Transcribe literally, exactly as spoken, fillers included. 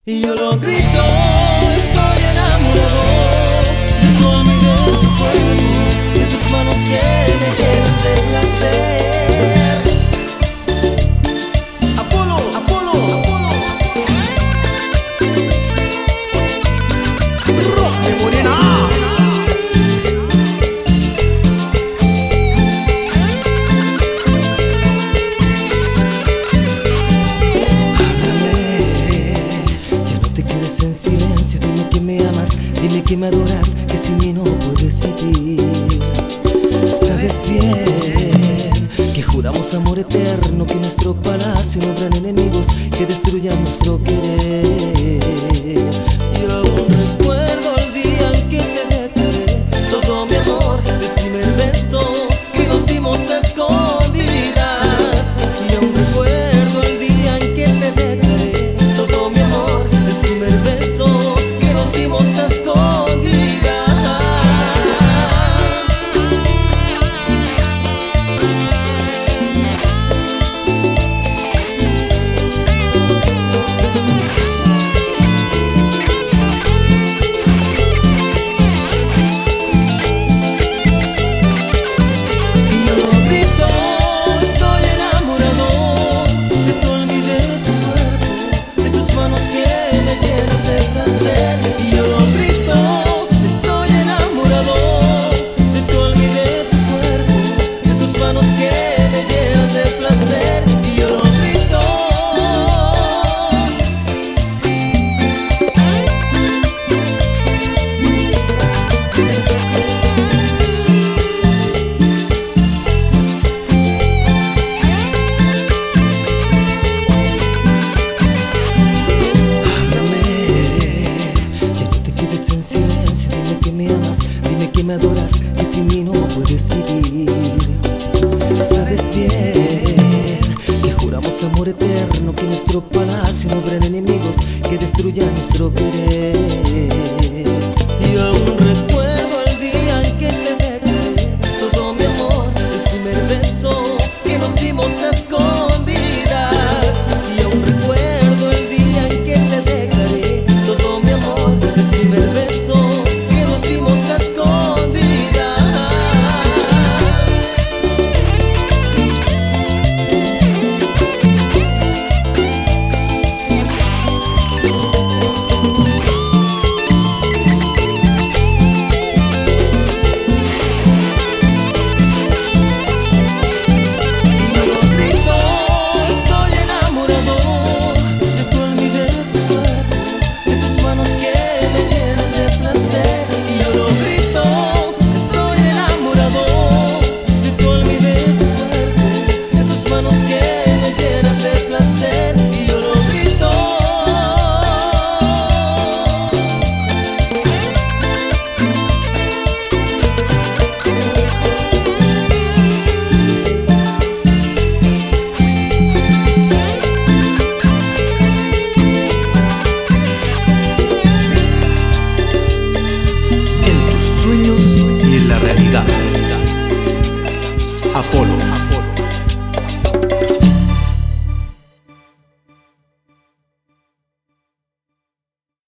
Y yo lo grito, estoy enamorado de tu alma y de tu cuerpo, de tus manos que me llenan de placer. Apolo, Apolo, Apolo. Roque Morena. Dime que me adoras, que sin mí no puedes vivir. Sabes bien que juramos amor eterno, que en nuestro palacio no habrán enemigos que destruyan nuestro querer. Y aún recuerdo el día en que te declaré todo mi amor, el primer beso que nos dimos a escondidas. Y aún recuerdo el día en que te declaré todo mi amor, el primer beso que nos dimos a escondidas. Que me adoras, que sin mí no puedes vivir. Sabes bien que juramos amor eterno, que en nuestro palacio no habrán enemigos que destruyan nuestro querer. Y aún recuerdo